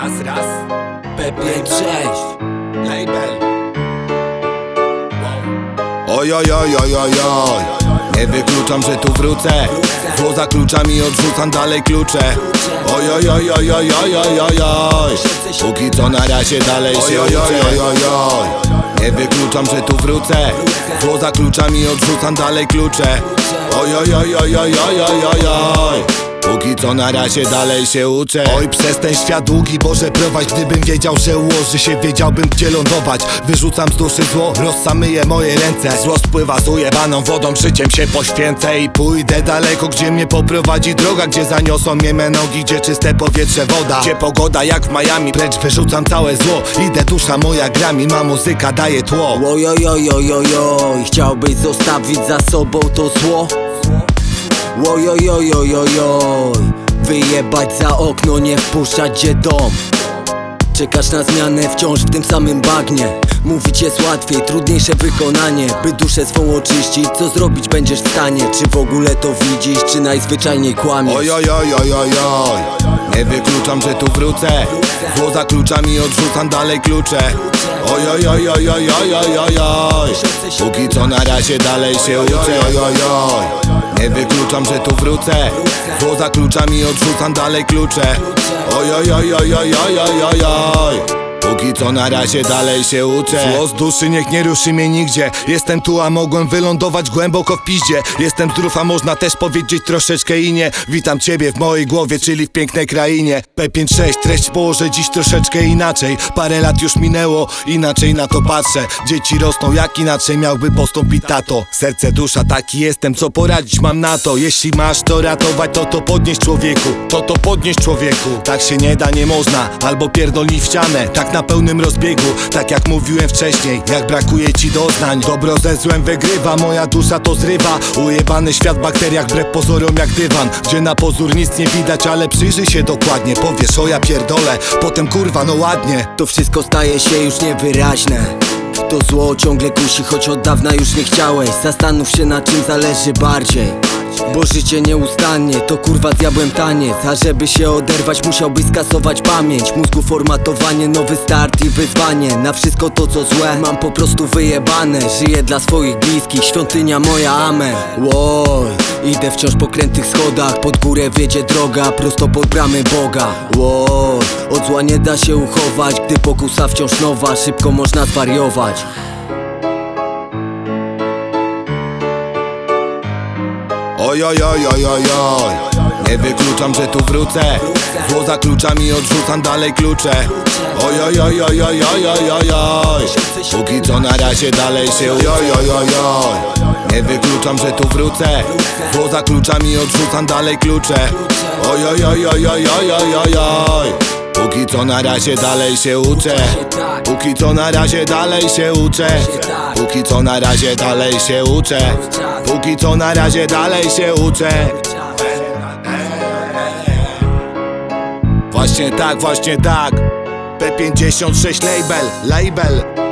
Raz P56 Label. Oj, oj, oj, oj, oj, oj. Nie wykluczam, że tu wrócę. Poza kluczami odrzucam dalej klucze. Oj, oj, oj, oj, oj, oj, oj, oj, oj. Póki co na razie dalej się uczę. Nie wykluczam, że tu wrócę. Poza kluczami odrzucam dalej klucze. Oj, oj, oj, oj, oj, oj, oj, oj, oj. Póki co na razie dalej się uczę. Oj, przez ten świat długi Boże prowadź. Gdybym wiedział, że ułoży się, wiedziałbym gdzie lądować. Wyrzucam z duszy zło, rozsamyję moje ręce. Zło spływa z ujebaną wodą, życiem się poświęcę. I pójdę daleko, gdzie mnie poprowadzi droga. Gdzie zaniosą mnie me nogi, gdzie czyste powietrze, woda. Gdzie pogoda jak w Miami, precz wyrzucam całe zło. Idę, dusza moja gra mi, ma muzyka daje tło. Oj, oj, oj, oj, oj, oj. Chciałbyś zostawić za sobą to zło? Oj, oj, oj, oj, oj, oj. Wyjebać za okno, nie wpuszczać cię dom. Czekasz na zmianę wciąż w tym samym bagnie. Mówić jest łatwiej, trudniejsze wykonanie. By duszę swą oczyścić, co zrobić będziesz w stanie? Czy w ogóle to widzisz, czy najzwyczajniej kłamiesz? Oj, oj, oj, oj, oj, oj. Nie wykluczam, że tu wrócę. Poza kluczami odrzucam dalej klucze. Oj, oj, oj, oj, oj, oj, oj, oj, oj. Póki co na razie dalej się uczę. Oj, oj, oj. Nie wykluczam, że tu wrócę. Poza kluczami odrzucam dalej klucze. Oj, oj, oj, oj, oj, oj, oj, oj, oj. Póki co na razie dalej się uczę. Zło z duszy niech nie ruszy mnie nigdzie. Jestem tu, a mogłem wylądować głęboko w piździe. Jestem zdrów, a można też powiedzieć troszeczkę i nie. Witam ciebie w mojej głowie, czyli w pięknej krainie. P56, treść położę dziś troszeczkę inaczej. Parę lat już minęło, inaczej na to patrzę. Dzieci rosną, jak inaczej miałby postąpić tato? Serce, dusza, taki jestem, co poradzić mam na to. Jeśli masz to ratować, to podnieś człowieku. To podnieś człowieku. Tak się nie da, nie można, albo pierdolni w ścianę. Tak na pełnym rozbiegu, tak jak mówiłem wcześniej. Jak brakuje ci doznań, dobro ze złem wygrywa. Moja dusza to zrywa. Ujebany świat w bakteriach, wbrew pozorom jak dywan. Gdzie na pozór nic nie widać, ale przyjrzyj się dokładnie. Powiesz, o ja pierdolę, potem kurwa no ładnie. To wszystko staje się już niewyraźne. To zło ciągle kusi, choć od dawna już nie chciałeś. Zastanów się, na czym zależy bardziej. Bo życie nieustannie, to kurwa diabłem taniec. A żeby się oderwać, musiałbyś skasować pamięć. Mózgu formatowanie, nowy start i wyzwanie. Na wszystko to co złe, mam po prostu wyjebane. Żyję dla swoich bliskich, świątynia moja, amen. Łoj, idę wciąż po krętych schodach. Pod górę wiedzie droga, prosto pod bramy Boga. Łoj, od zła nie da się uchować. Gdy pokusa wciąż nowa, szybko można zwariować. Oj, oj, oj, oj, oj, oj. Nie wykluczam, że tu wrócę. Poza kluczami odrzucam dalej klucze. Oj, oj, oj, oj, oj, oj, oj, oj, oj. Póki co na razie dalej się uczę. Oj, oj, oj, oj. Nie wykluczam, że tu wrócę. Poza kluczami odrzucam dalej klucze. Oj, oj, oj, oj, oj, oj, oj, oj, oj. Póki co na razie dalej się uczę. Póki co na razie dalej się uczę. Póki co na razie dalej się uczę. Póki co na razie dalej się uczę. Właśnie tak, P56 label.